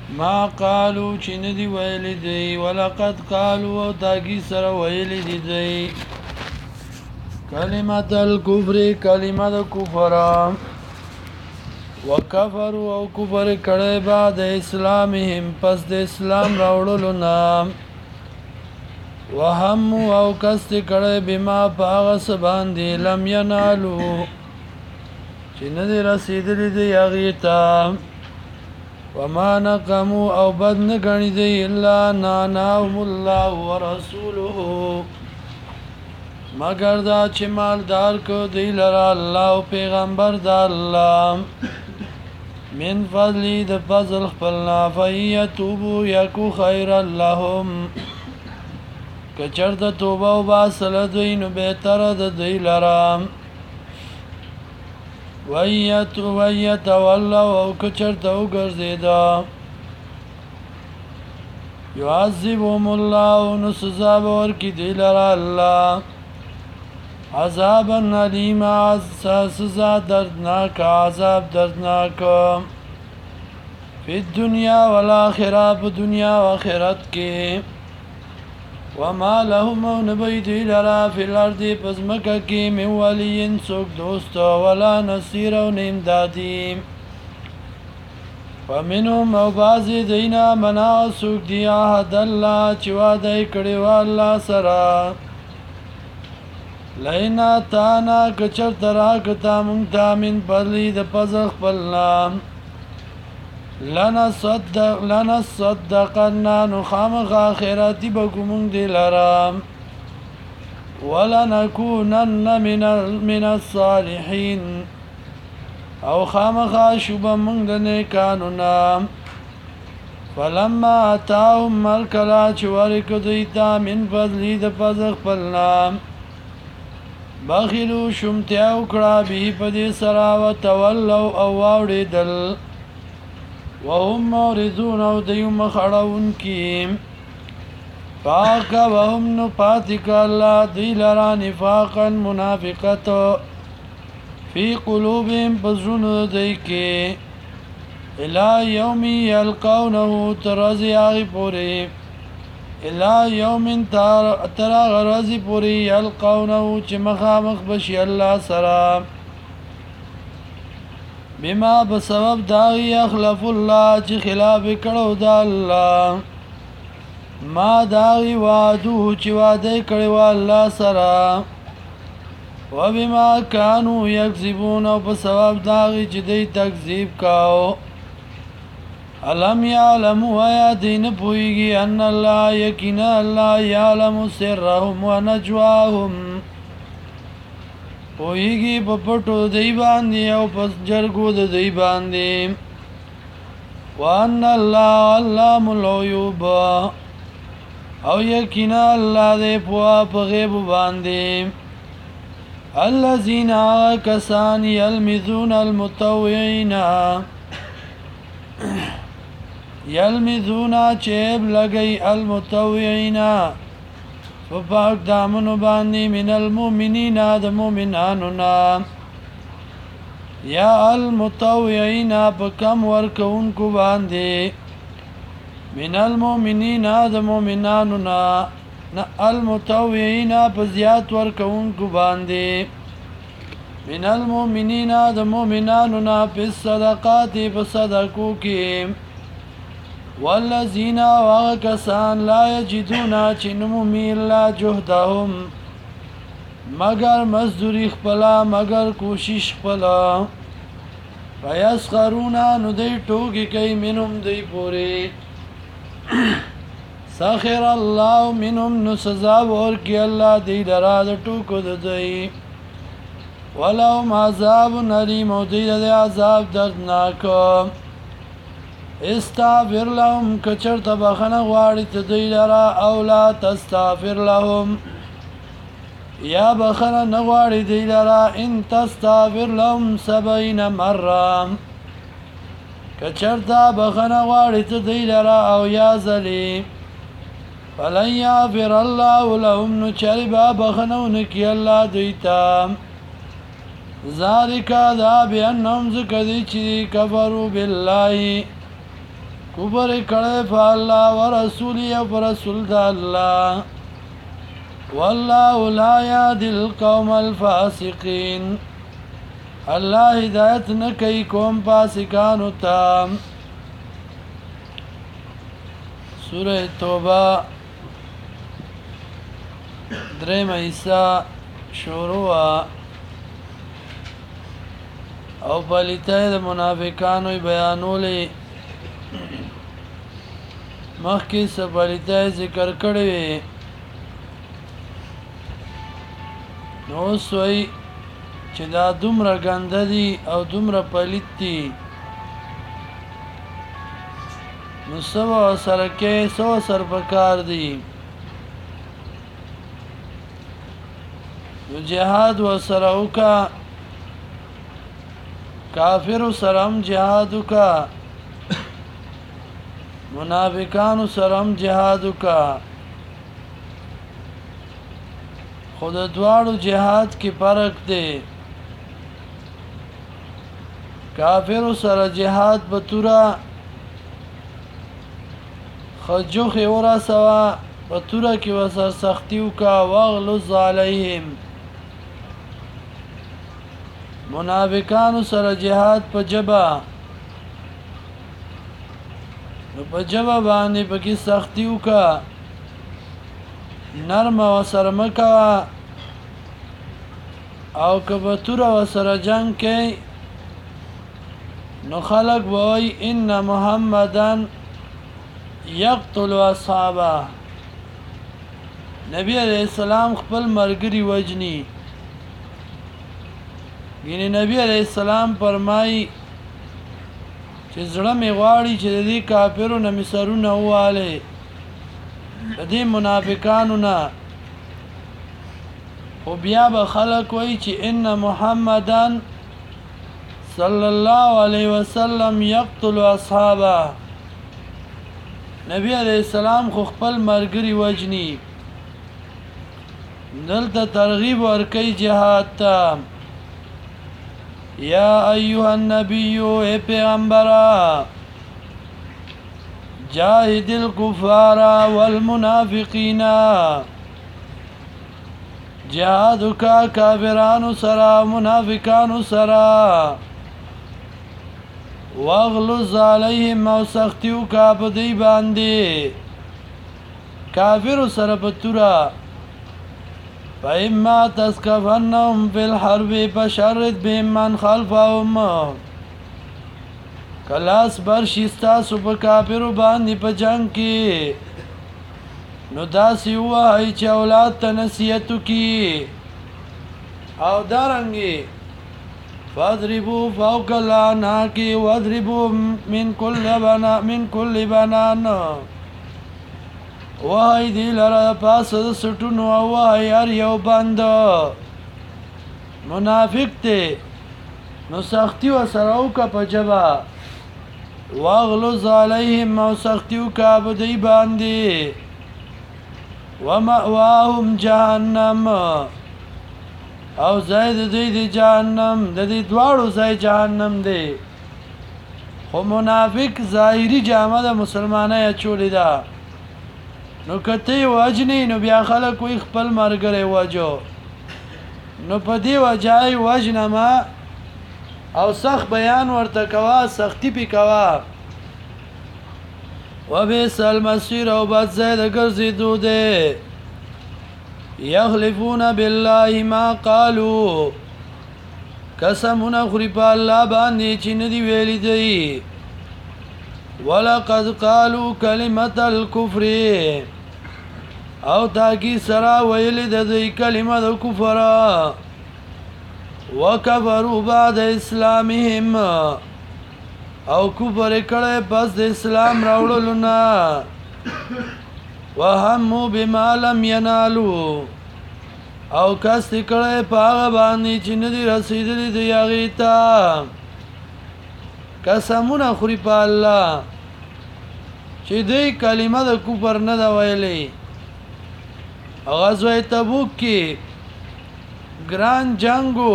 ما قالو چې ندی ویلی دی ولقد قالو او تاکی سره ویلی دی کلمت الکفر کلمت کفر وکفروا او کفر کړه بعد اسلامهم پس د اسلام راوړلو نام وهم او کست کړه بما پاغس باندې لم ینالو چې ندی رسیدلی دی هغه ته وما نقموا او بد نگنی دی الا ناناهم الله ورسوله مگر دا چې مالدار کو دی لرا الله او پیغمبر دا الله من فضلی د فضل خپلنا فیتوبو یکو خیر لهم کچر د توبه او باسل دوی نو بهتر د دی لرا ویت والله او کچرته وګرځیدا يعذبهم الله نو سزا ورکړي دی لره الله عذابا الیما سزا دردناک عذاب دردناک فی الدنیا والآخرہ په دنیا و آخرت کې وما لهم نبید لرا فی الارض پزمکا کی من ولین سوک دوست ولا نصیر و نمدادی ومنهم او بازی دینا منا سوک دی آحد اللہ چوادی کڑیو اللہ سرا لینا تانا کچر تراکتا منگتا من پرلی د پزخ پلنام لنصدقنا نخامخ آخراتی بکمونگ دی لرام ولنکونن من الصالحین او خامخا شبا منگ دنکانونا فلما اتاهم مرکلا چوارک دیتا من فضلی د پزخ پلنام بخلو شمتیاو کڑا بی پدی سرا و تولو او واوڑی دل وهم موردون او دیو مخڑون کی فاقا وهم نپاتک اللہ دی لرا نفاقا منافقت فی قلوبهم پزرون دی کی الى یومی یلقونہو ترازی آغی پوری الى یوم تراغ رازی پوری یلقونہو چی مخامخ بشی اللہ سرام بما بسبب داغی اخلف الله چې خلاف کړو دا الله ما داغی وعدو چې وعده کړو الله سره وبما كانوا يكذبون او بسبب داغی چې دوی تکذیب کاو علم يعلموا یا دین پویږي ان الله یقینا الله يعلم سرهم ونجواهم پویږي په پټو دی باندې او پس جرګو د دی باندې وان الله علام الغیوب او یقینا الله دې په غیب باندې الذين كسان يلمزون المتطوعين يلمزون چيب لګي المتطوعين فپاک دامنو باندې من المؤمنین د مؤمنانو نا یا المتطوعین په کم ورکونکو باندې من المؤمنین د مؤمنانو نا المتطوعین په زیات ورکونکو باندې من المؤمنین د مؤمنانو نا په صدقات په صدقو کې والذین وکسان لا یجدون چنمومی اللہ جهدهم مگر مزدوری خپلا مگر کوشش خپلا فیسخرون نو دی ټوکی کئی منهم دی پوری سخر اللہ منهم نو سزا ورکی اللہ دی لرا د ټوکو دی ولهم عذاب علیم او دی د عذاب دردناک استغفر لهم کچر تبخنه غواړي ته دوی لرا او لا تستغفر لهم یا بخنه نه غواړي دوی لرا ان تستغفر لهم 70 مره کچر تا بخنه غواړي ته دوی لرا او یا زلی فلن یغفر الله لهم نو چربا بخنه نکی الله دوی ته ذالک دا بیانهم ذکر دی چې کفروا بالله کفر کړه په الله ورسول او پر رسول د الله والله لا يهدي القوم الفاسقين الله هدایت نه کوي قوم فاسقانو ته سوره توبه دریم ایسا شروع او پلیتای د منافقانو بیانولې مخکې سپلیتای ذکر کړی نو سوی چې دا دومره ګنده دي او دومره پلیت دي نو سوا سره کې سوا سر پکار دي نو جهاد و سره وکا کافر سرم جهاد وکا منافقان سرم جهاد وکا خود دوارو جهاد کی فرق دی کافر سر جهاد بطورا خجو خیورا سوا بطورا کی وسر سختیو کا واغلظ علیہم منافقان سر جهاد په جبا نو په جبا باندې پکې سختیو کا نرم و سر مکوا او کبتور و سر جنگ کی نو خلق بوئی ان محمدن یقتل اصحابه نبی علیہ السلام خپل مرګري وجنی یعنی نبی علیہ السلام فرمای چې زړه می غواړي چې دې کافرو نه مسرونه واله دې منافقانو نه خو بیا به خلق وای چې ان محمدن صلی الله علیه وسلم یقتل اصحابه نبی علیہ السلام خو خپل مرګري وجنی دلته ترغیب ورکي جهاد ته یا ایها النبی اے پیغمبرا جاهد الكفار والمنافقین جهاد کا کافرانو سرا منافقانو سرا واغلظ علیهم او سختیو کا بدی باندې کافر سره بتورا فإما تسكفنهم في الحرب فشرد بهم من خلفهم کلاس برشستا سو په کافرو باندې په جنگ کې نو داسې وایي چې اولاد ته نصیحت کی او دارنګي فاضربوا فوق الأعناق واضربوا من كل بنان وای دی لره پاس سټونو وای یار یو بند منافق ته نو سختی و سره او کا پجبا واغلظ علیهم او سختی و کا بدی باندې ومأواهم جهنم او زید دی جهنم د دې دواړو ځای جهنم دی خو منافق ظاهری جامه د مسلمانای چولې ده نو کته واجنی نو بیا خلک وي خپل مرګره واجو نو په دی وجای واجنما او سخت بیان ورته کوا سختی پی کوا وبئس المصير او بد زید ګرځیدو ده یخلفون بالله ما قالوا قسمنا خری په الله باندې چې ندی ویلي دی ولقد قالوا كلمه الكفر او تاکی سرا ویل د دې کلمه د کفر وکفروا بعد اسلامهم او کفر کړه پس د اسلام راوړلو نه وهموا بما لم ينالوا او کس کړه پاغه باندې چې ندي رسیدلې دی هغه ته قسمونه خوري په الله چې دې کلمه د کفر نه دا ویلې غزوه تبوک کې ګران جنگو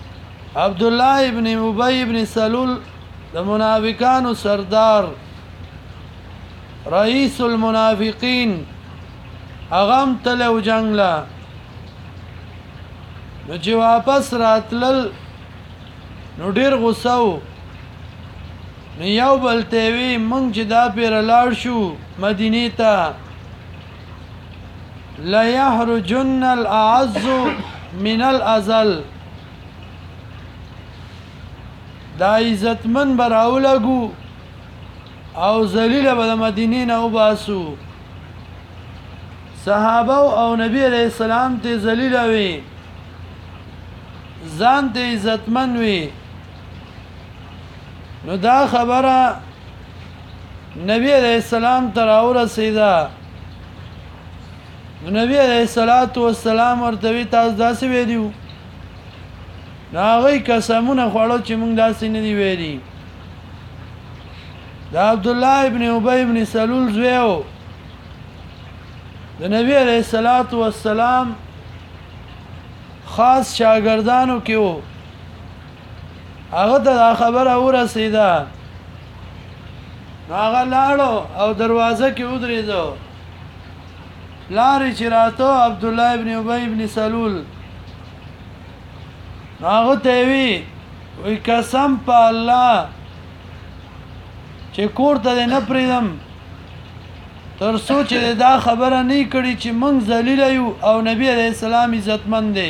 عبد الله ابن ابي ابن سلول د منافقانو سردار رئیس المنافقین اغم تلو جنگ لا نو چې واپس راتلل نو ډیر غوسه و نو یو بل ته وی مونږ چې دا پیر لاړ شو مدینه ته لا يحرجن الاعز من الازل دا عزتمن براولګو او ذلیل به د مدینې نه وباسو صحابه او نبی علیہ السلام ته ذلیل وي ځان ته عزتمن وي نو دا خبره نبی علیہ السلام تر ورسېده نو نبی علیہ السلام ورته وی تاسو داسې ویلو نو هغه قسمونه خوړو چې موږ داسې نه دی ویلي دا عبد الله ابن ابي ابن سلول زویو د نبی علیہ السلام خاص شاګردانو کې وو هغه دا خبره ورسېده هغه لاړو او دروازه کې ودرېدو لارې چې راته عبد الله ابن ابي ابن سلول هغه ته وی قسم په الله چې کور ته نه پریدم تر سوچ دا خبره نه کړي چې مونږ ذلیل یو او نبی علیہ السلام عزتمن دی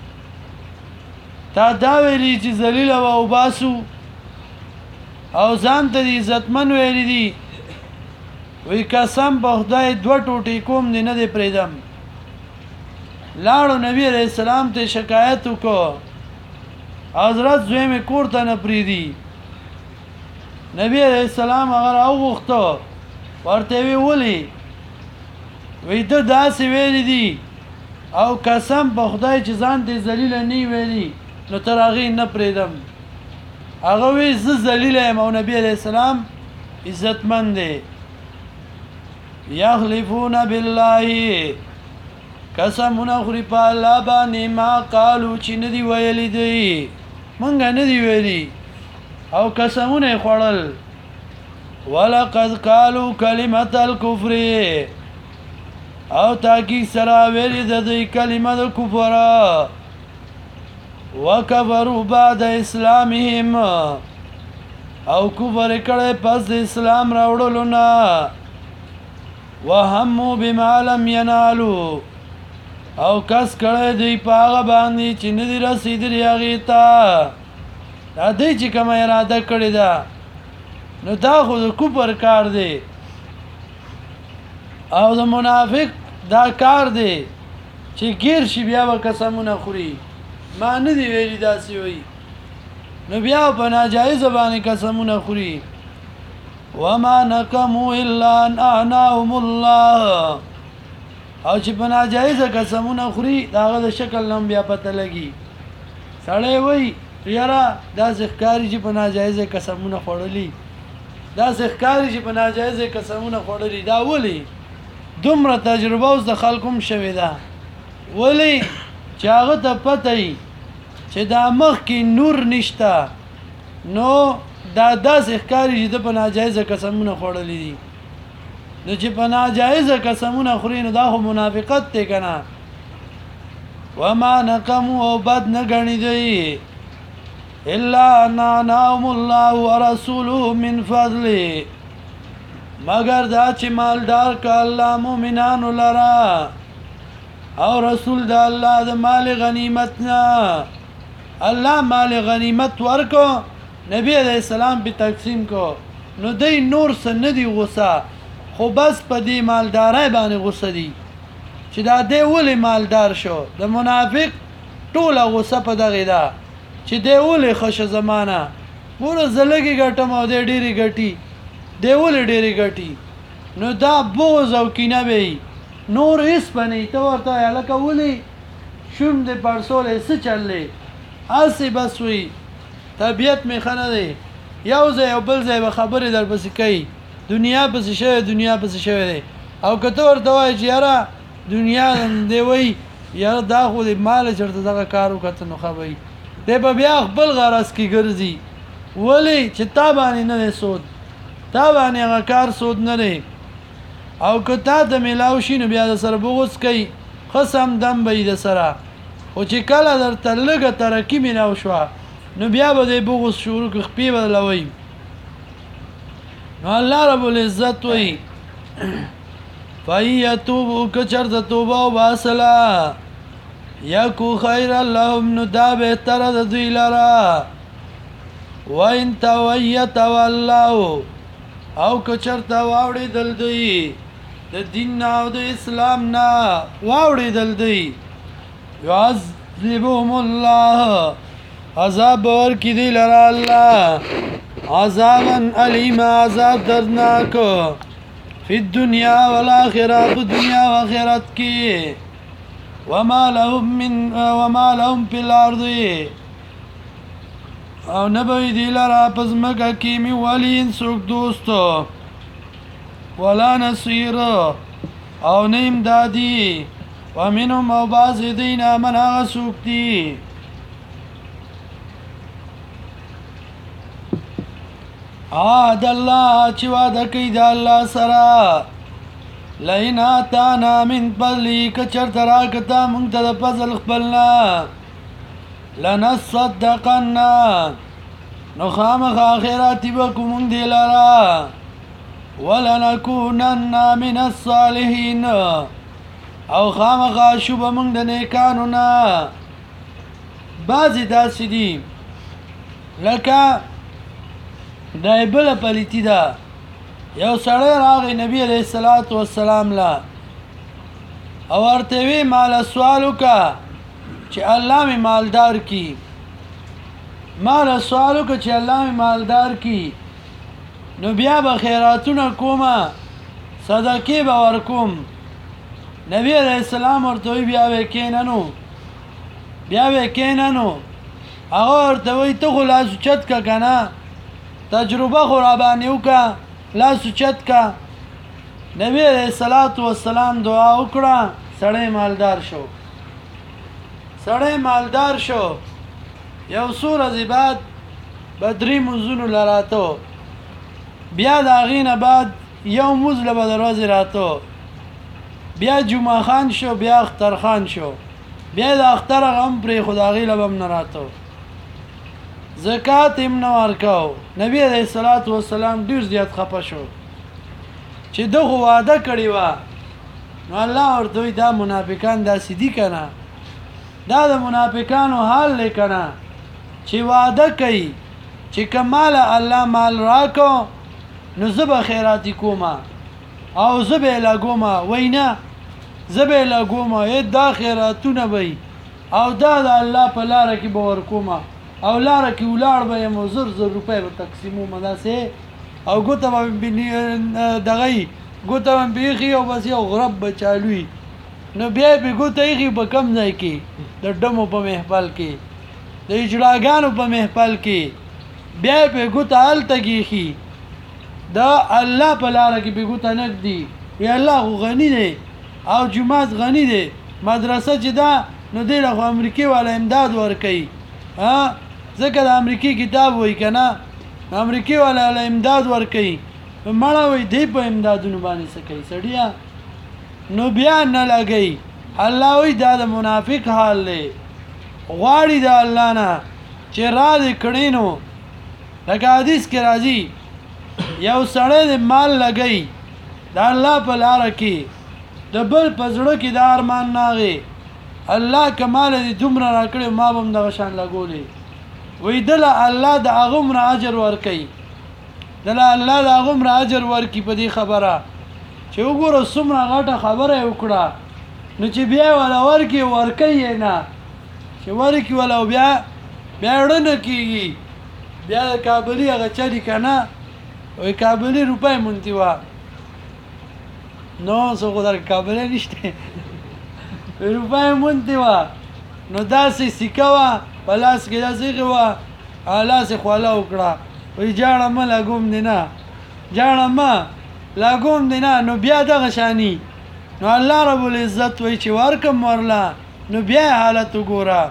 تا دا ویلی چې ذلیل او باسو او ځان ته عزتمن ویلی دي وی قسم په خدای دوه ټوټې کوم نه دی پریدم لاړو نبی علیہ السلام ته شکایت وکړو حضرت زوی می کور ته نه پریدي نبی علیہ السلام اگر او وختو ورته وی ولي وی ته داسې ویلي دي او قسم په خدای چې ځان دې ذلیل نه ویلي نو تر هغه نه پریدم هغه وی زه ذلیل یم او نبی علیہ السلام عزتمن دی یحلفون بالله قسمونه خوري په الله باندې ما قالو چې ندی ویلي دی مونږ نه دی ویلي او قسمونه خوړل ولقد قالوا كلمه الكفر او تاکي سره ویلي د کلمه د کفر وکفروا بعد اسلامهم او کفر کړه پس د اسلام راوړلو نه وهموا بما لم ينالوا او کس کړه دی پاغه باندې چې ندی رسیدلی هغه ته دا دې چې کوم اراده کړی دا نو دا خو د کوپر کار دی او د منافق دا کار دی چې غیر شي بیا قسمونه خوري ما نه دی ویلي داسې وي نو بیا په ناجایز باندې قسمونه خوري وما نقموا الا ان اعناهم الله او چې په ناجایز قسمونه خوري داغه د شکل نوم بیا پته لګي سړی وای یاره دا ځخکاری چې په ناجایز قسمونه خوړلي دا ځخکاری چې په ناجایز قسمونه خوړلي دا ولي دومره تجربه اوس د خلکوم شوي ده ولي چې هغه ته پته ای چې دا مخ کې نور نشته نو دا ځخکاری چې په ناجایز قسمونه خوړلي دي نو چې په ناجایز قسمونه خوري نو دا خو منافقت دی کنه وما نقموا او بد نه غني دی الا ان انعم الله ورسوله من فضله مگر دا چې مالدار ک الله مؤمنانو لرا او رسول د الله د مال غنیمتنا الله مال غنیمت ورکو نبی علیہ السلام به تقسیم کو نو دی نور سن دی غصه خو بس په دې مالدارای باندې غصه دي چې دا دی ولې مالدار شو د منافق ټوله غصه په دغه ده چې دی ولې خوش زمانہ ګوره زلګي ګټم او دی ډېری ګټي دی ولې ډېری ګټي نو دا بوز او کینه وي نور هیڅ بنې ته ورته الکه ولې شوم دې پرسولې څه چلې اسی بس وي طبیعت می خنه دی یو ځای او بل ځای به خبرې در پسې کوي دنیا پس شوی دنیا پس شوی دی او کته ورته وای چې یاره دنیا دی وای یاره دا خو د مال چرته دغه کارو کته نو خوي دی به بیا خپل غرض کې ګرځي ولی چې تا باندې نه سود تا باندې هغه کار سود نه دی او که تا ته میلاو شي نو بیا د سره بغض کوي خصم دم به د سره خو چې کله درته لږه ترقي میلاو شوه نو بیا به د بغض شروع کړي خپې بدلوئ نو الله رب العزت وایي فَإِن يَتُوبُوا که چېرته توبه وباسله یکو خیر لهم نو دا بهتره د دوی لره وَإِن تَوَلَّوْا او که چېرته واوړېدل دوی د دین نه او د اسلام نه واوړېدل دوی يعذبهم الله عذاب به ورکړي دوی لره الله عذابا الیما عذاب دردناک فی الدنیا والآخرة په دنیا و آخرت کې وما لهم فی الارض او نبوی دی لرا په ځمکه کې من ولي څوک دوست ولا نصیر او نه امدادي ومنهم او بعض دینا من هغه څوک دي عهد الله چې وعده کوي د الله سره لئن آتانا من فضله که چېرته راکړه موږ ته د فضل خپلنا لنصدقن نو خامخا خیراتي به کوو موږ دې لره ولنکونن من الصالحین او خامخا شو به موږ د نیکانو نه بعضې داسې دي لکه دا بله پلیتي ده یو سړی راغی نبی علیه الصلاة والسلام له او ورته وی ماله سوال وکړه چې الله مې مالدار کی ماله سوال وکړه چې الله مې مالدار کی نو بیا به خیراتونه کومه صدقې به ورکوم نبی علیه السلام ورته وی بیا به کیننو هغه ورته وی ته خو لاس اوچت که که نه تجربه خو رابانې وکړه لاس اوچت که نبی علیه الصلاة والسلام دعا وکړه سړی مالدار شو یو څو ورځې بعد به 3 مونځونو له راته بیا د هغې نه بعد یو مونځ له به د ورځې راته بیا جمعه خان شو بیا اخترخان شو بیا د اختر هغه هم پرېښود هغې له به هم نه راته زکات هم نه ورکاو نبی علیه الصلاة والسلام ډېر زیات خفه شو چې ده خو وعده کړې وه نو الله ورته وایي دا منافقان داسې دي که نه دا د منافقانو حال دی که نه چې وعده کوي چې که ماله الله مال راکو نو زه به خیراتي کومه او زه به یې لګومه وایي نه زه به یې لګومه دا خیراتونه به او دا د الله په لاره کې به ورکومه او لاره کې ولاړ به یم او 1000 روپۍ به تقسیمومه داسې او ګوته به دغه ګوته به بیخي او بس یو غرب به چالوي نو بیا به ګوته ایښي په کم ځای کې د ډمو په محفل کې د اجراګانو په محفل کې بیا به ګوته هلته کېښي د الله په لاره کې به ګوته نږدي یا الله خو غني دی او جومات غني دی مدرسه چې ده نو دی له خو امریکې والا امداد ورکوي ځکه د امریکې کتاب وایي که نه امریکې والا له امداد ورکوي مړه وایي دی په امدادونو باندې څه کوي سړیه نو بیا نه لګوي الله وایي دا د منافق حال دی غواړي د الله نه چې را دې کړي نو لکه حدیث کې راځي یو سړی د مال لګوي د الله په لاره کې د بل په زړه کې د ارمان ناغې الله که مال دې دومره راکړی ما به هم دغه شان لګولی وایي دله الله د هغه عمره اجر ورکوي دله الله د هغه عمره اجر ورکړي په دې خبره چې وګوره څومره غټه خبره یې وکړه نو چې بیا یې وله ورکوي یې نه چې ورکړي وله او بیا اړه نه کېږي بیا د کابلي هغه چلي که نه وایي کابلي روپۍ مونتې وه نو څه خو در کابلي نشته روپۍ مونتې وه نو داسې سکه وه په لاس کې داسې ایښې وه لاس یې خوله وکړه وایي جاړه مه لګوم دې نه جاړه مه لګوم دې نه نو بیا دغه شاني نو الله رب العزت وایي چې ورکم ورله نو بیا یې حالت وګوره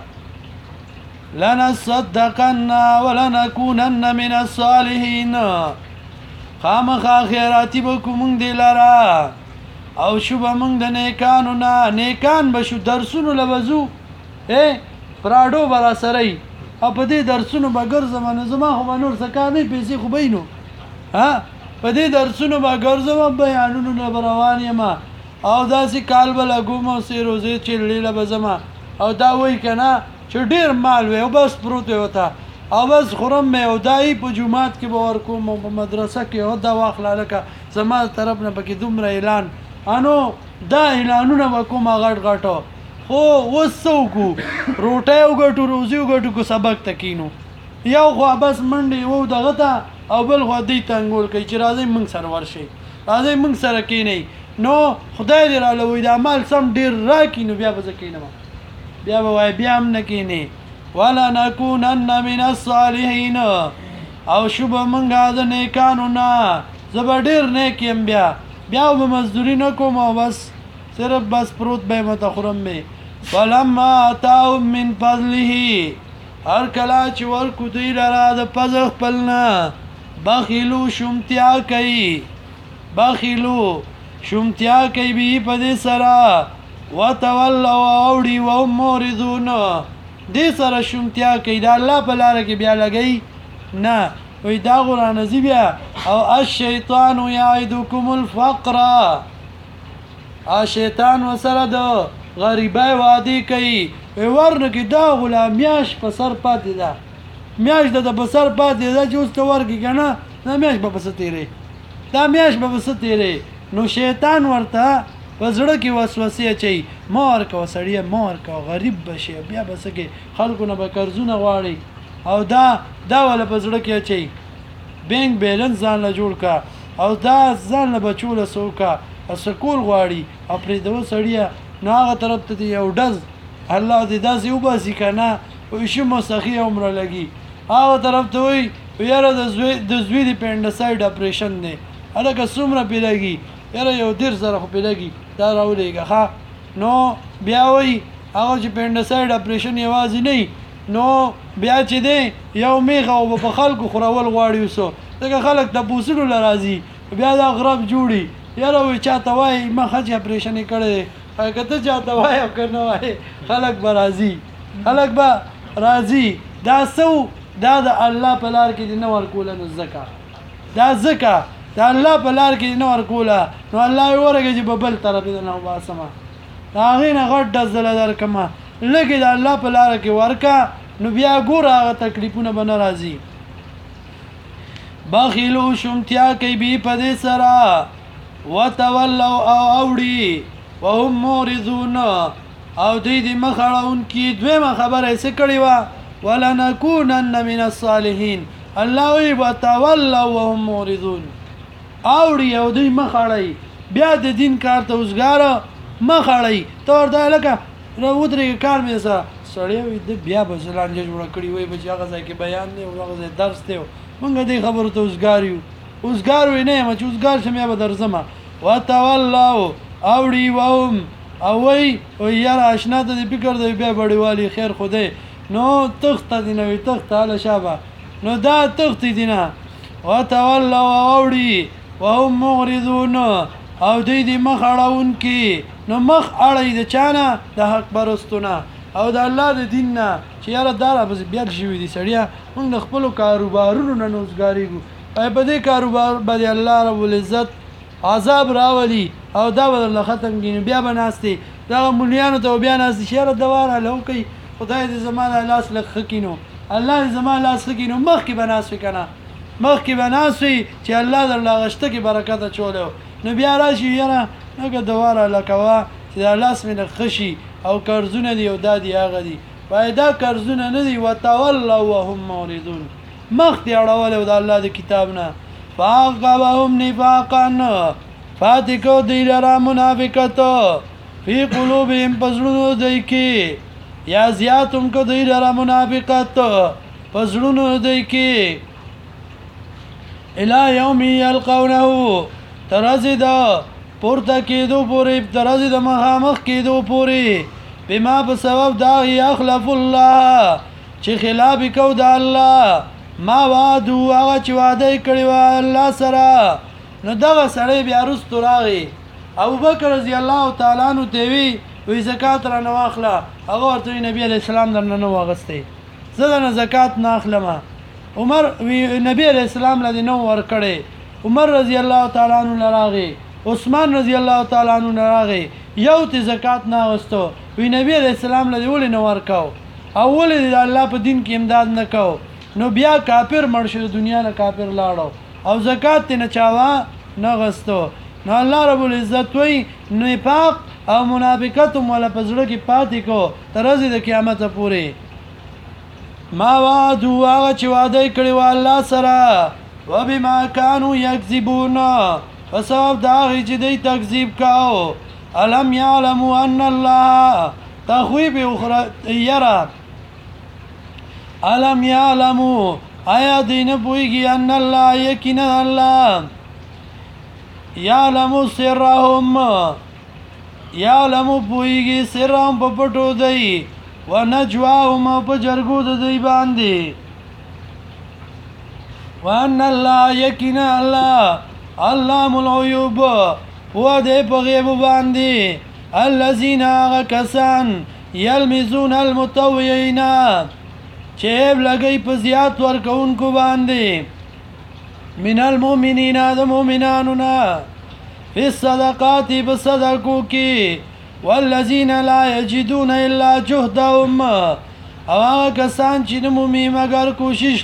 لنصدقن ولنکونن من الصالحین خامخا خیراتي به کوو موږ دې لره او شو به موږ د نیکانو نه نیکان به شو درسونو لبزو پراډو به را سره ای او په دې درسونو به ګرځم نو زما خو به نور څه کار نه پیسې خو به نو په دې درسونو به ګرځم بیانونو نه به روان یم او داسې کال به لګوم او سې روزې چلې له به ځم او دا وایي که نه چې ډېر مال وی او بس پروت وی ورته او بس خورم مې او دایي په جومات کې به ورکوم او په مدرسه کې او دا واخله لکه زما طرف نه پکې دومره اعلان انو دا اعلانونه به کومه غټ غټو خو اوس څه وکړو روټۍ وګټو روزي وګټو که سبق ته کینو یو خوا بس منډې وو دغه ته او بل خوا دوی تنګول کوي چې راځئ موږ سره ورشئ راځئ موږ سره کینئ نو خدای دې راله وایي دا مال سم ډېر راکړي نو بیا به زه کینم بیا به وایي بیا هم نه کینې ولنکونن من الصالحین او شو به موږ د نیکانو نه زه به ډېر نیک یم بیا به مزدوري نه کوم او بس صرف بس پروت به یم ته خورم مې فلما اتاهم من فضله هر کله چې ورکو دوی لره د فضل خپل نه بخیلو شومتیا کوي بخیلو شومتیا کوي به په دې سره وتولوا اوړي وهم معرضون دې سره شومتیا کوي د الله په لاره کې بیا لګئ نه وی دا قرآن بیا او الشیطان یعدکم الفقر شیطان وسره د غریبای وعده کوي ورنه کې دا غلام میاش په سر پاتې ده میاش د په سر پاتې ده چې اوس ته ورکې که نه دا میاش به پسه تېرې دا میاش به پسه تېرې نو شیطان ورته په زړه کې وسوسې اچوي مه ورکوه سړیه مه ورکوه غریب به شي بیا به څه کې خلکو نه به قرضونه غواړي او دا وله په زړه کې اچوي بینک بیلنس ځان له جوړ که او دا ځان له بچو له څه وکړه سکول غواړي او پرېږدوه سړیه نو هغه طرف ته یو ډز الله دې داسې وباسي که نه وایي مو سخي عمره لګي هغه طرف ته وایي یاره د زوی د پینډسایډ اپریشن دی هلکه څومره پې لګي یاره 1.5 خو پې لګي دا راولېږه ښه نو بیا وایي هغه چې پینډسایډ اپریشن یوازې نه نو بیا چې دی یو میخه او په خلکو خورول غواړي اوسو ځکه خلک تپوسونو له راځي بیا دا غرب جوړي یاره وایي چاته وایي ما ښه چې اپریشن یې کړی دی که ته چاته وایي او که نه وایي خلک به راځي خلک به راځي دا څه دا د الله په لار کې دې نه ورکوله نو ځکه دا ځکه د الله په لار کې دې نه ورکوله نو الله یې ورکړي چې په بل طرف یې نه وباسمه د هغې نه غټ ډز دله درکړمه لږې د الله په لاره کې ورکه نو بیا ګوره هغه تکلیفونه به نه راځي بخیلو شومتیا کوي بي په دې سره وتولوا او اوړي وهم معرضون او دوی دې مخ اړوونکي دویمه خبره یې څه کړې وه ولنکونن من الصالحین الله وایي وتولوا وهم معرضون اوړي او دوی مخ اړوي بیا د دین کار ته اوسګاره مخ اړوي ته ورته لکه ودرېږه کار مې سره سړی وایي د بیا به زه لانجه جوړه کړې وایي به چې هغه ځای کې بیان دی او هغه ځای درس دی موږ دې خبرو ته اوسګار یو اوسګار وایي نه یم چې اوسګار شم یا به درځمه وتولوا اوړي وهم او وایي یاره اشنا ته دې فکر دی بیا بړیوالي خیر خو دی نو تخته دي نه وي تخته هله شابه نو دا تختې دي نه وتولوا اوړي وهم معرضون او دوی دې مخ اړوونکي نو مخ اړوي د چا نه د حق پرستو نه او د الله د دین نه چې یاره دا راپسې بیا شوي دي سړیه موږ د خپلو کاروبارونو نه نوزګارېږو په دې کاروبار باندې الله رب العزت عذاب راولي او دا به درله ختم کړي نو بیا به ناستې دغه ملیانو ته بیا ناستې چې یاره دوا راله وکړئ خدای دې زما لاس لږ ښه کړي نو الله دې زما لاس ښه کړي نو مخکې به ناست وي که نه مخکې به ناست وي چې الله درله هغه شته کې برکت اچولی نو بیا راشي یاره لږه دوا راله کوه چې دا لاس مې لږ ښه شي او قرضونه دي او دا دي هغه دي وایي دا قرضونه نه دي وتولوا وهم معرضون مخ دې اړولی و د الله د کتاب نه فعاقبهم نفاقا پاتې کو دوی لره منافقت فی قلوبهم په زړونو دوی کې یا زیات هم که دوی لره منافقت په زړونو دوی کې الی یوم یلقونه تر ورځې د پورته کېدو پورې تر ورځې د مخامخ کېدو پورې بما په سبب دا یخلف الله چې خلاف یې کو د الله ما وعدو هغه چې وعده یې کړې وه الله سره نو دغه سړی بیا وروستو راغی ابو بکر رضی الله تعالی عنہ ته وی زکات را نه واخله هغه ورته نبی علیہ السلام درنه نه واغسته زه نه زکات نه اخلم عمر وی نبی علیہ السلام لدی نو ور کړي عمر رضی الله تعالی عنہ لراغي عثمان رضی الله تعالی عنہ لراغي یو ته زکات نه واستو وی نبی علیہ السلام لدی ول نه ور کاو اول د الله په دین کې امداد نه کو نو بیا کافر مرشد دنیا نه کافر لاړو او زکات نه چاوا نه غستو نو الله رب العزت وی نفاق او منافقت مولا پزړه کې پاتې کو تر ورځې د قیامت پورې ما وعدو هغه چې وعده کړی و الله سره وبما كانوا يكذبون فسبب دا چې دوی تکذیب کاو الم يعلموا ان الله تخویب اخرى یرا الم يعلموا آیا دین پویږي ان الله یقینا الله یعلم سرهم یعلم پویږي سرهم په پټو دی ونجواهم په جرګو د دی باندې وان الله یقینا الله علام الغیوب هو دې په غیب باندې الذين كسان يلمزون المتوعين چیب لګي په زیات ورکوونکو باندې من المؤمنین د مؤمنانو فی الصدقات بصدقو کی والذین لا یجدون الا جهدهم او هغه کسان چې نه مومي مگر کوشش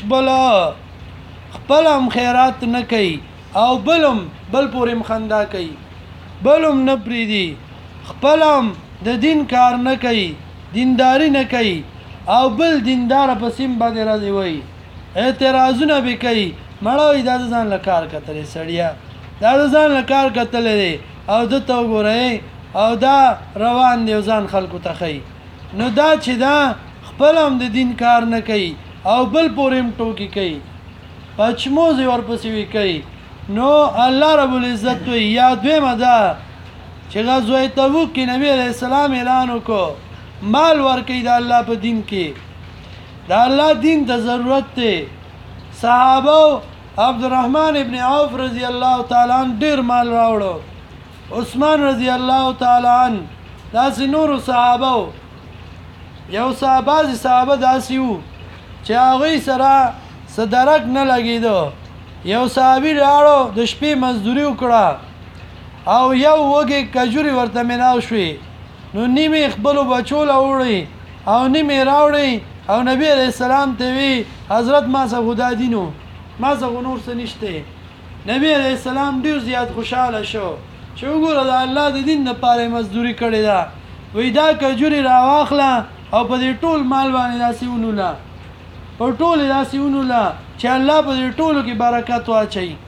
خپلم خیرات نه کوي او بل پورې مخندا کوي بلم نه پریدي خپلم د دین کار نه کوي دینداری نه کوي او بل دیندار په سیم باندې راځي وای اعتراضونه به کوي مړوي دا ځان له کار کتلې سړیا دا ځان له کار کتلې او د تو ګورې او دا روان دی ځان خلکو ته خي نو دا چې دا خپلم د دین کار نه کوي او بل پورم ټوکی کوي پچموز ورپسې وی کوي نو الله رب العزت وی یا دویمه دا چې غزوه تبوک کې نبی علیہ السلام اعلان وکړ مال ورکړي د الله په دین کې د الله دین ته ضرورت دی صحابه عبدالرحمن ابن عوف رضی الله تعالی عنہ ډیر مال راوړو عثمان رضی الله تعالی عنہ داسې نور صحابه یو صحابه داسې وو چې هغه سره صدرک نه لګیدو یو صحابي راړو د شپې مزدوري وکړه او یو وګي کجوري ورته ملاو شوې نو نیمه خپل بچول اوړي او نیمه راوړي او نبی علیہ السلام ته وی حضرت ما څه خدا دینو ما څه نور څه نشته نبی علیہ السلام ډیر زیات خوشاله شو چې وګوره د الله د دین لپاره مزدوري کړې ده وې دا کجوري راواخله او په دې ټول مال باندې داسې ونولا په ټول داسې ونولا چې الله په دې ټولو کې برکت واچي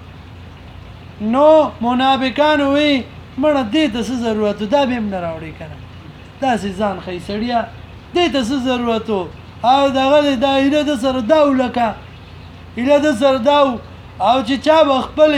نو منافقان وی مړه دې ته څه ضرورت دا به هم نه راوړي کنه داسې ځان خې سړیا دې ته څه ضرورت او دغه د ایله د سر داو لکه ایله د سر داو او چې چا بخپل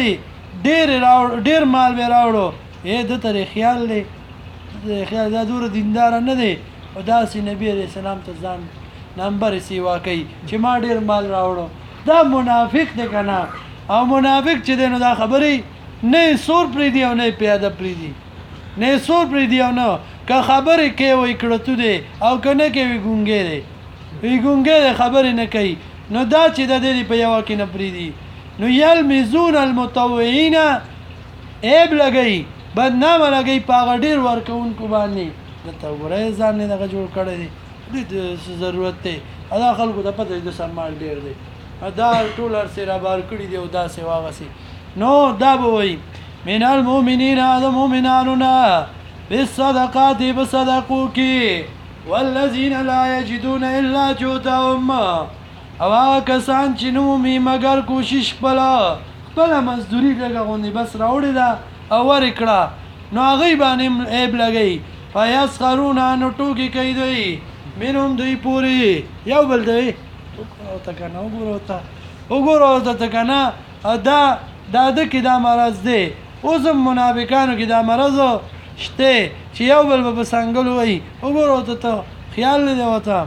ډیر مال به راوړو د تر خیال دی خیال دا دور دیندار نه دی او داسې نبی علیہ السلام ته ځان نمبر سیوا کوي چې ما ډیر مال راوړو دا منافق دی کنه او منافق چې دی نو دا خبرې نه سور پری دی او نه پیاده پری دی نه سور پری دی او نه که خبرې کوي وای کړه دی او کنه کوي ګونګې دی وی ګونګې خبرې نه کوي نو دا چې د دې په یو کې نه پری دی نو یلمزون المتطوعین ایب لګي بدنامه لګي پاغه ډیر ورکوونکو باندې د تورې ځان نه دغه جوړ کړی دی د ضرورت دی ادا خلکو د پته د سامان ډیر دی ادا ټول سره بار کړی دی او دا سی واغسي نو دا به وي من المؤمنین ادم مؤمناننا بالصدقات بصدقو کی والذین لا یجدون الا جهدهم او هغه کسان چې نو می مگر کوشش خپل مزدوری لګه غونډي بس راوړی دا او ورکړه نو هغه باندې عیب لګی فیسخرون نو ټوکی کوي دوی منهم دوی پوری یو بل دی او تکنه وګورو ته تکنه دا د کې دا مرض دی اوسم منافقانو کې دا مرض شته چې یو بل په څنګه وای وګورو ته خیال نه دی وته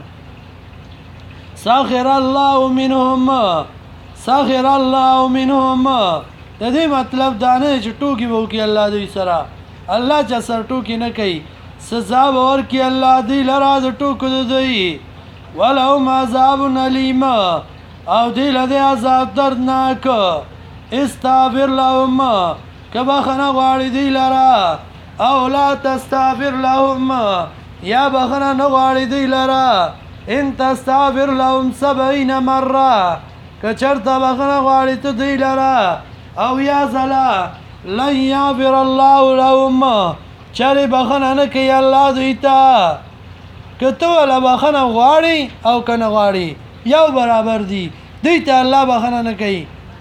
ساخر الله منهم د دې مطلب دا نه چې ټوکی وو کې الله دوی سره الله چا سر ټوکی نه کوي سزا به ورکړي الله دوی لره د ټوکو د دوی ولهم عذاب علیم او دوی له دې عذاب دردناک استغفر لهم که بخښنه غواړي دوی لره او لا تستغفر لهم یا بخښنه نه غواړي دوی لره ان تستغفر لهم 70 مره که چېرته بخښنه غواړي ته دوی لره او یا ځله لن یغفر الله لهم چرې بخښنه نه کوي الله دوی ته که ته وله بخښنه غواړي او که نه غواړي یو برابر دي دوی ته الله بخښنه نه کوي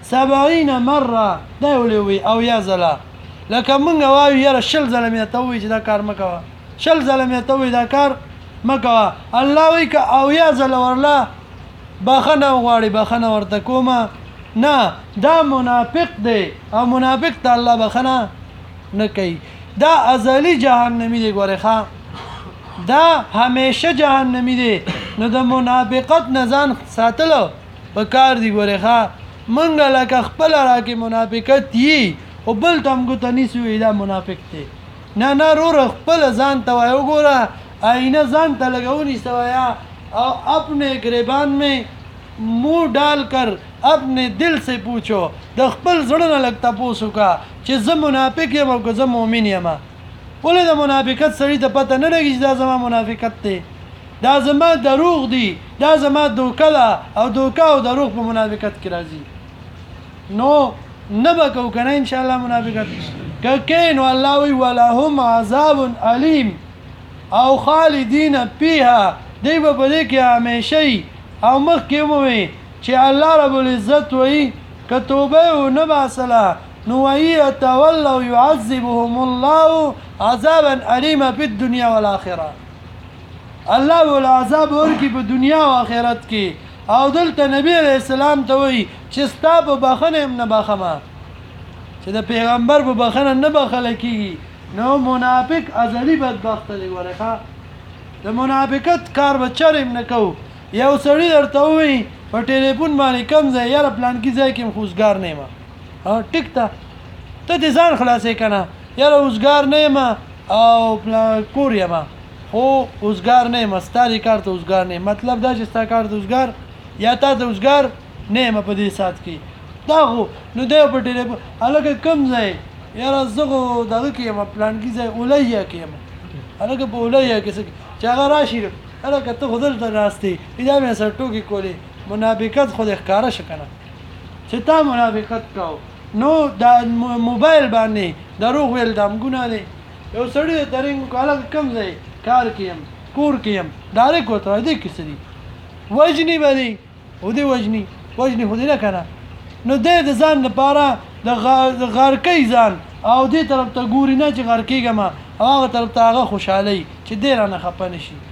70 مره دا ولې وي او یا ځله لکه مونږ وایو یاره 100 ځله مې ته ووایي چې دا کار مه کوه 100 ځله مې ته ووایي دا کار مه کوه الله وایي که او یا ځله ورله بخښنه وغواړي بخښنه ورته کومه نه دا منافق دی او منافق ته الله بخښنه نه کوي دا ازلی جهنمی دی ګورې ښه دا همیشه جهنمی دی نو د منافقت نه ځان ساتلو په کار دی ګورې ښه مونږ لکه خپله راکې منافقت یي خو بل ته هم ګوته نیسي وایي دا منافق دی نه نه روره خپله ځان ته وایه وګوره آینه ځان ته لږه ونیسه وایه او اپنے گریبان میں منہ ڈال کر اپنے دل سے پوچھو د خپل زړه نه لږ تپوس وکړه چې زه منافق یم او که زه مؤمن یم ولې د منافقت سړي ته پته نه لګي چې دا زما منافقت دی دا زما دروغ دی دا زما دوکه ده او دوکه او دروغ په منافقت کې راځي نو نه به کوو که نه انشاءالله منافقت که کې نو الله وی ولهم عذاب علیم او خالدین فیها دی به په دې کې همیشه او مخکې مو وی چې الله رب العزت وی که توبه ونه باسله نو وی یتولوا یعذبهم الله عذابا علیما فی الدنیا والآخره الله ول عذاب ورکی په دنیا او آخرت کې او دلته نبی علیہ السلام ته وی چې ستا په بخښنه هم نه بخښمه چې د پیغمبر په بخښنه نه بخښله کېږي نو منافق ازلی بدبخت دی ګورې ښه د منافقت کار به چر هم نه کوو یو سړي درته ووایي په ټلیفون باندې کم ځای یاره پلانکي ځای کې م خوځګار نه یم ټیک ته ته دې ځان خلاصې که نه یاره اوزګار نه یم او کور یم خو اوزګار نه یم ستا دې کار ته اوزګار نه یم مطلب دا چې ستا کار ته اوزګار یا تا ته اوزګار نه یم په دې ساعت کې دا خو نو دی په ټلیفون هلکه کم ځای یاره زه خو دغه کې یم پلانکي ځای اولیا کې یم هلکه په اولیا کې چې هغه راشي هلکه ته خو دلته ناست یې دا مې سره ټوکې کولې منافقت خو دې ښکاره شه که نه چې تا منافقت کوو نو دا موبایل باندې دروغ ویل دا هم ګناه دی یو سړي ته رنګ وکړو هلکه کوم ځای کار کې یم کور کې یم ډارېک ورته وایي دې کې څه دي وژني به دې خو دې وژني خو دې نه که نه نو دی د ځان لپاره د غرقۍ ځان او دې طرف ته ګوري نه چې غرقېږم او هغه طرف ته هغه خوشحالۍ چې دی رانه خفه نه شي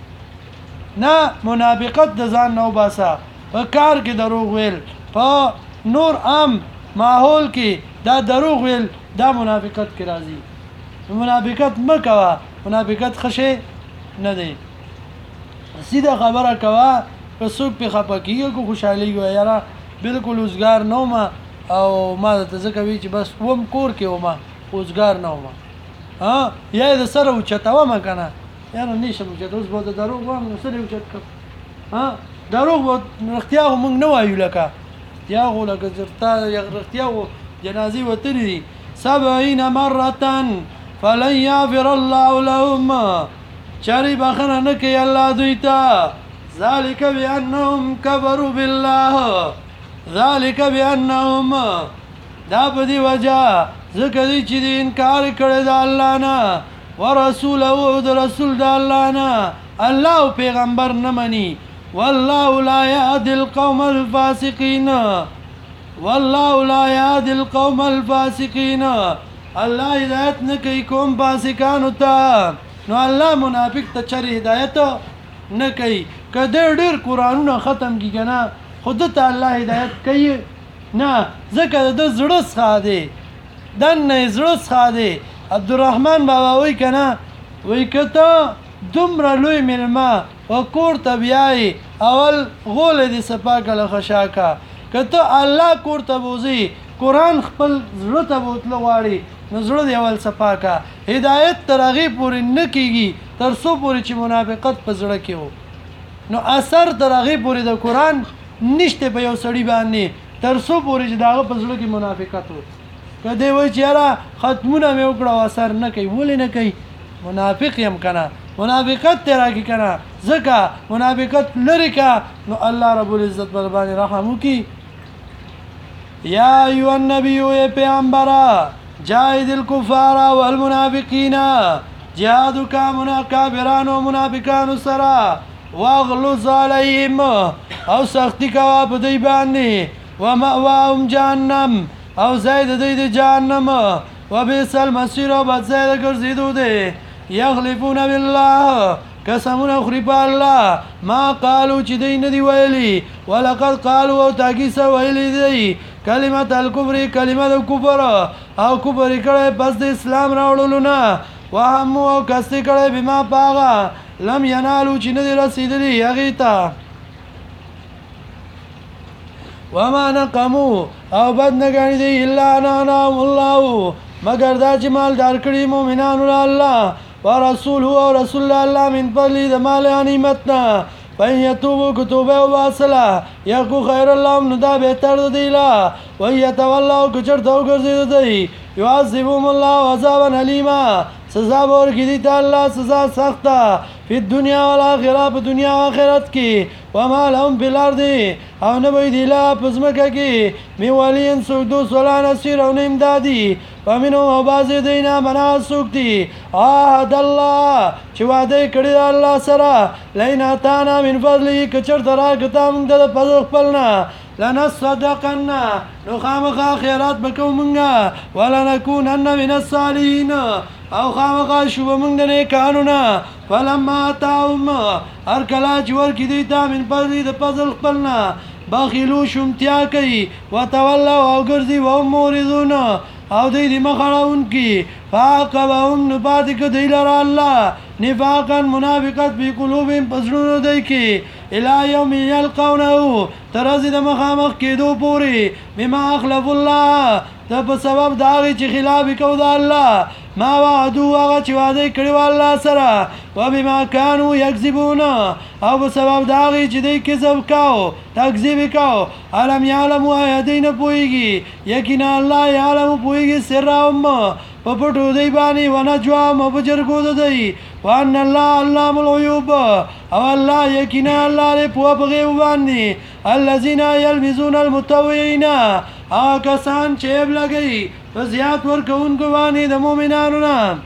نه منافقت د ځان نه وباسه په کار کې دروغ ویل په نور عام ماحول کې دا دروغ ویل دا منافقت کې راځي منافقت مه کوه منافقت ښه شی نه دی سیده خبره کوه که څوک پې خفه کېږي که خوشحالېږي وایه یاره بلکل اوزګار نه وم او ما درته ځکه وی چې بس وم کور کې وم اوزګار نه وم یا یې د سره اوچتومه که نه یاره نشم اوچت اوس به د دروغ وایم نو سره یې اوچت کړم دروغ به رښتیا خو موږ نه وایو لکه یا خو لکه رښتیا خو جنازې وتلي دي 70 مرة فلن یغفر الله لهم چرې بخښنه نه کوي الله دوی ته ذلك بأنهم كفروا بالله ذلك بأنهم دا په دې وجه ځکه دی چې دی انکار کړی د الله نه ورسوله او د رسول د الله نه الله او پیغمبر نه مني والله لا يهدي القوم الفاسقين والله لا يهدي القوم الفاسقين الله هدایت نه کوي قوم فاسقانو ته نو الله منافق ته چرې هدایت نه کوي که ډېر قرآنونه ختم کړي که نه خو ده ته الله هدایت کوي نه ځکه د ده زړه څخه دی دننه یې زړه څخه دی عبدالرحمن بابا وایي که نه وایي که ته دومره لوی مېلمه و کور ته بیایې اول غوله دې صفا کړه ښه شا که ته الله کور ته بوځې قرآن خپل زړه ته بوتله غواړي نو زړه دی اول صفا کا هدایت تر هغې پورې نه کېږي تر څو پورې چې منافقت په زړه کې و نو اثر تر هغې پورې د قرآن نشته په یو سړي باندې تر څو پورې چې د هغه په زړه کې منافقت و که دی وایي چې یاره ختمونه مې وکړه او اثر نه کوي ولې نه کوي منافق یم که نه منافقت تی راکړي که نه ځکه منافقت لرې که نو الله رب العزت پر باندې رحم وکړي یا ایها النبی ای پیغمبره جاهد الکفار والمنافقین جهاد وکړه کافرانو منافقانو سره واغلظ علیهم او سختی کوه په دوی باندې ومأواهم جهنم او ځای د دوی د جهنم وبئس المصیر او بد ځای د ګرځېدو دی یحلفون بالله قسمونه خوري په الله ما قالو چې دوی نه دي ویلي ولقد قالو او تاکي سه ویلي دی کلمت الکفر کلمه د کفر او کفر کړی پس د اسلام راوړلو نه وهم او کستې کړی بما پاغه لم ینالو چې نه دي رسېدلي هغې ته وما نقمو او بد نه ګڼي دی الا ان انعم الله مگر دا چې مالدار کړي مؤمنانو له الله ورسوله او رسول الله من فضله د مال غنیمت نه فإن يتوبوا كتوبه وباسله يكو خير اللهم نو دا بهتر دی لا وإن يتولوا کچرته وګرځي دی يعذبهم الله عذابا أليما سزا ورکړي دی ته الله سزا سخته په دنیا او آخرت په دنیا او آخرت کې وما لهم في الارض او نه وي دی لا پزمکه کې می ولین سودو سولانه سیر او امدادي ومنهم او بعض دینا منا سوکتی عهد الله چې وعده کړی الله سره لئن اتانا من فضله کچر درا کته موږ د فضل خپلنا لنصدقن نو خامخا خیرات بکو مونږه ولنکونن من الصالحین او خامخا شوبه مونږ د نیکانو نه فلما اتاهم هر کله چې ورکړي دی ته من فضله د فضل خپلنا بخیلو شومتیا کوي وتولوا او ګرځي وهم موردون او دوی دی مخړون کی فاقبهم نپاتی که دی لرا اللہ نفاقا منافقت بی قلوبیم پسرون دی کی الى یوم یلقونه ترازی دا مخامخ کی دو پوری بما اخلف اللہ دا په سبب داغی چې خلافی کو دا اللہ ما وعدو آغا چې وعده کړي الله سره و بما كانوا يكذبون او په سبب داغی چې دی کذب کاو تکذیب کاو علم یعلم آیدین پویگی یقینا الله یعلم پویگی سرهم په پټو دی باندې ونجوا مبجرګو دی وان الله علام الغیوب او الله یقینا الله له په بغیو باندې الذين يلمزون المتطوعين کسان چې بلګي په زیات ورکوونکو باندې د مؤمنانو نه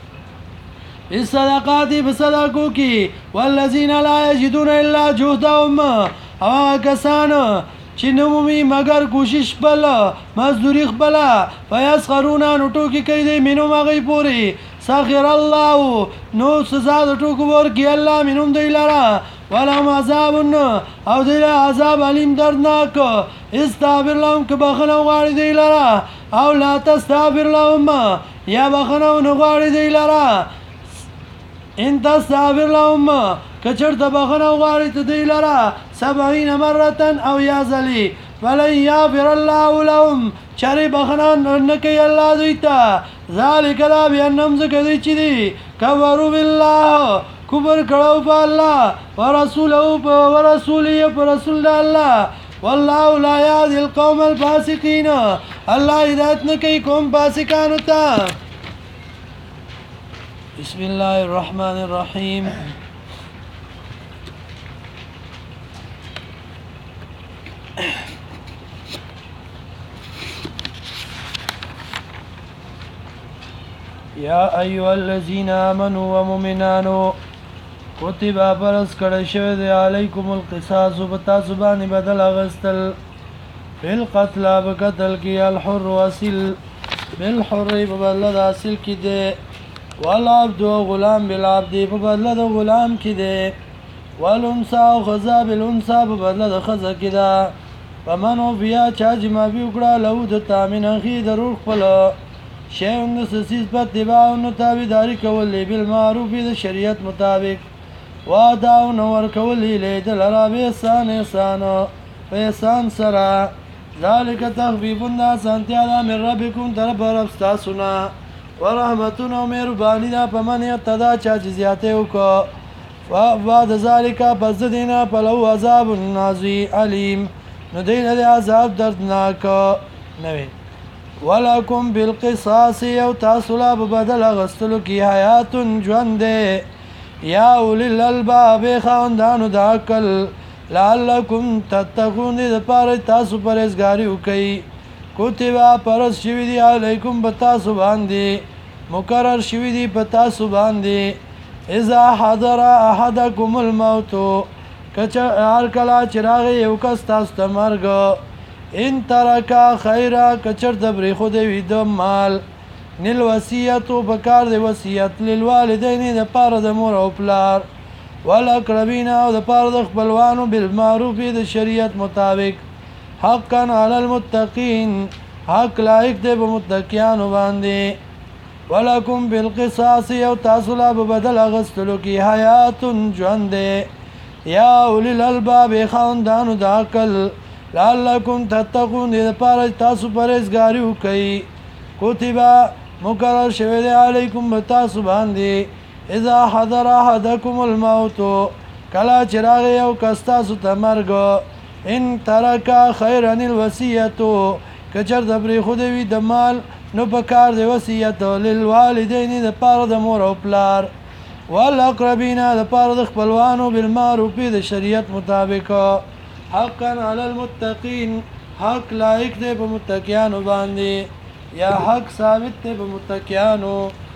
الصدقات بصدقو کی والذین لا یجدون الا جهدهم او کسان چې نومي مگر کوشش بل مزدوری خپل فیسخرون نو ټوکی کوي دی مینو مغی پوری سخر الله نو سزا د ټوکو ورکی الله مینوم دی لرا ولهم عذاب او دی عذاب علیم دردناک استغفر لهم که بخنه غواړي دی لرا او لا تستغفر لهم یا بخنه نه غواړي دی لرا ان تستغفر لهم کچر ته بخنه غواړي ته دی لرا 70 مرتن او یازلی ولن یغفر الله لهم چری بخنه نه کوي الله دوی ته ذالک لا بانهم زکدی چې دی کفروا بالله کفر کړو په الله ورسوله په رسول الله والله لا يهدي القوم الفاسقين الله هدایت نه کوي قوم فاسقانو ته بسم الله الرحمن الرحيم يا أيها الذين آمنوا ومؤمنانو کتب فرض کړی شوی دی علیکم القصاص بتا زبانی بدل اغستل بالقتل بقتل کی الحر واصل بالحر ببدل د اصل کی دی والعبد غلام بالعبد ببدل د غلام کی دی والانثى خذا بالانثى ببدل د خذا کی دا فمن وفیا چا جما بی وکړه له د تامین اخی ضرور خپل شیون سسیز په تباع نو تابعداري کول بالمعروف د شریعت مطابق واداو نور کول له دل را به احسان احسان سره ذالک تخفیف دا سانتیا دا من ربکم طرف رب ستاسونا ورحمتون او مهربانی دا په من اقتدا چا چې زیاته وکړو بعد ذالک پس د دینه فلهو عذاب علیم نو دی له عذاب دردناک نوی ولکم بالقصاص او تاسو لا په بدل اغستلو کې حیات ژوند دی یا اولی الالباب خاوندانو د عقل لعلکم تتقون د پاره تاسو پرهیزګاری وکئ کتبه پرس شوي دي علیکم په تاسو باندې مقرر شوي دي په تاسو باندې اذا حضر احدکم الموت هر کله چې راغی یو کس تاسو ته مرګ ان ترکا خیره کچر د پرېښودی وي د مال نیل وصیتو پکار دی وصیت للوالدین د پاره د مور او پلار والاقربین او د پاره د خپلوانو بالمعروف د شریعت مطابق حقا علی المتقین حق لایق دی په متقیانو باندې ولکم بالقصاص او تاسو لا په بدل اغستلو کې حیات ژوند دی یا اولی الالباب خاوندانو د عقل لعلکم تتقون د پاره تاسو پرهیزګاري وکئ کتبه مقرر شوی دی علیکم بتاسو باندې اذا حضر احدکم الموت کله چې راغی یو کس تاسو ته مرګ ان ترکا خیرا الوصیتو کچر د پرېښودی وي د مال نو پکار دی وصیت للوالدین د پاره د مور او پلار والاقربین د پاره د خپلوانو بالمعروف د شریعت مطابق حقا علی المتقین حق لایق دی په متقیانو باندې یا حق ثابت دی په متقیانو